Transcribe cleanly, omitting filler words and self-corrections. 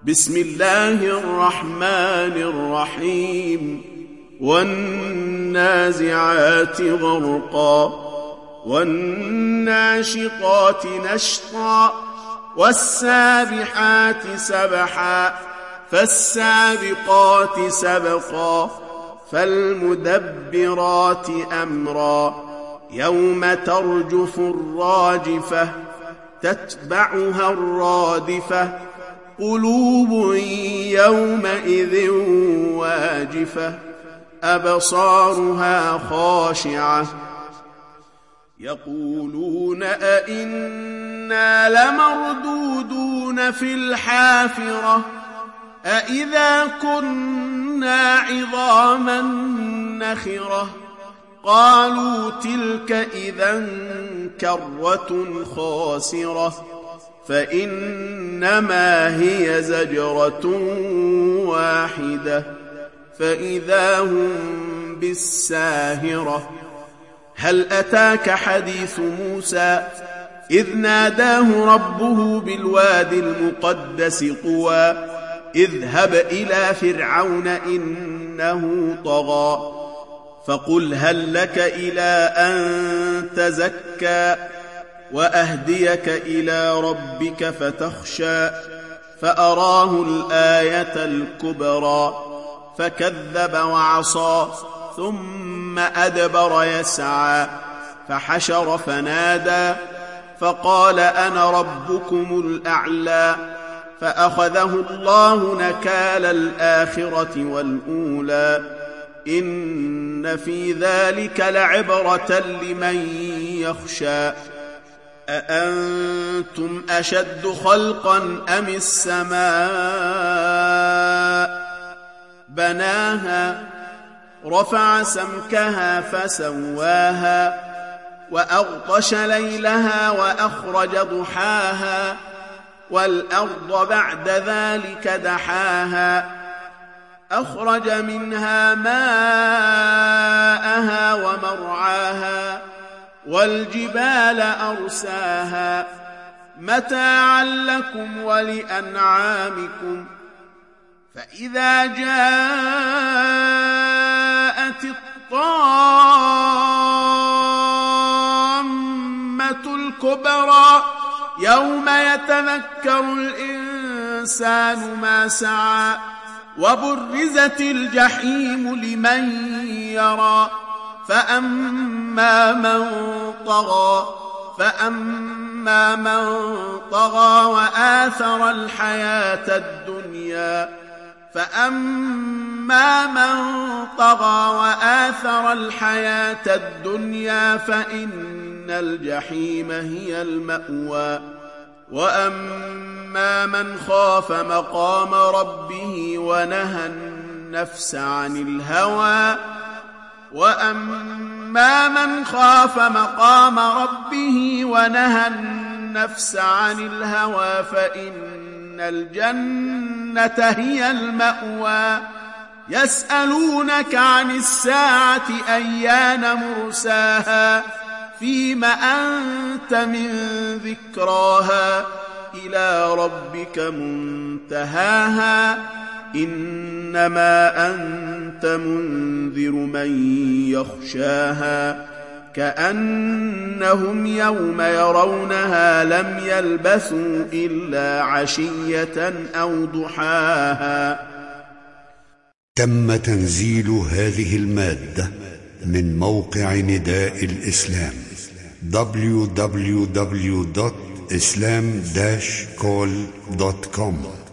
بسم الله الرحمن الرحيم والنازعات غرقا والناشطات نشطا والسابحات سبحا فالسابقات سبقا فالمدبرات أمرا يوم ترجف الراجفة تتبعها الرادفة قلوب يومئذ واجفة أبصارها خاشعة يقولون أئنا لمردودون في الحافرة أئذا كنا عظاما نخرة قالوا تلك إذا كرة خاسرة فإنما هي زجرة واحدة فإذا هم بالساهرة هل أتاك حديث موسى إذ ناداه ربه بالوادي المقدس طوى اذهب إلى فرعون إنه طغى فقل هل لك إلى أن تزكى وأهديك إلى ربك فتخشى فأراه الآية الكبرى فكذب وعصى ثم أدبر يسعى فحشر فنادى فقال أنا ربكم الأعلى فأخذه الله نكال الآخرة والأولى إن في ذلك لعبرة لمن يخشى أأنتم أشد خلقا أم السماء بناها رفع سمكها فسواها وأغطش ليلها وأخرج ضحاها والأرض بعد ذلك دحاها أخرج منها ماءها ومرعاها والجبال أرساها متاعا لكم ولأنعامكم فإذا جاءت الطامة الكبرى يوم يتذكر الإنسان ما سعى وبرزت الجحيم لمن يرى فأما من طغى وآثر الحياة الدنيا فإن الجحيم هي المأوى وأما من خاف مقام ربه ونهى النفس عن الهوى فإن الجنة هي المأوى يسألونك عن الساعة أيان مرساها فيم أنت من ذكراها إلى ربك منتهاها إنما أنت منذر من يخشاها كأنهم يوم يرونها لم يلبثوا إلا عشية أو ضحاها. تم تنزيل هذه المادة من موقع نداء الإسلام www.islam-call.com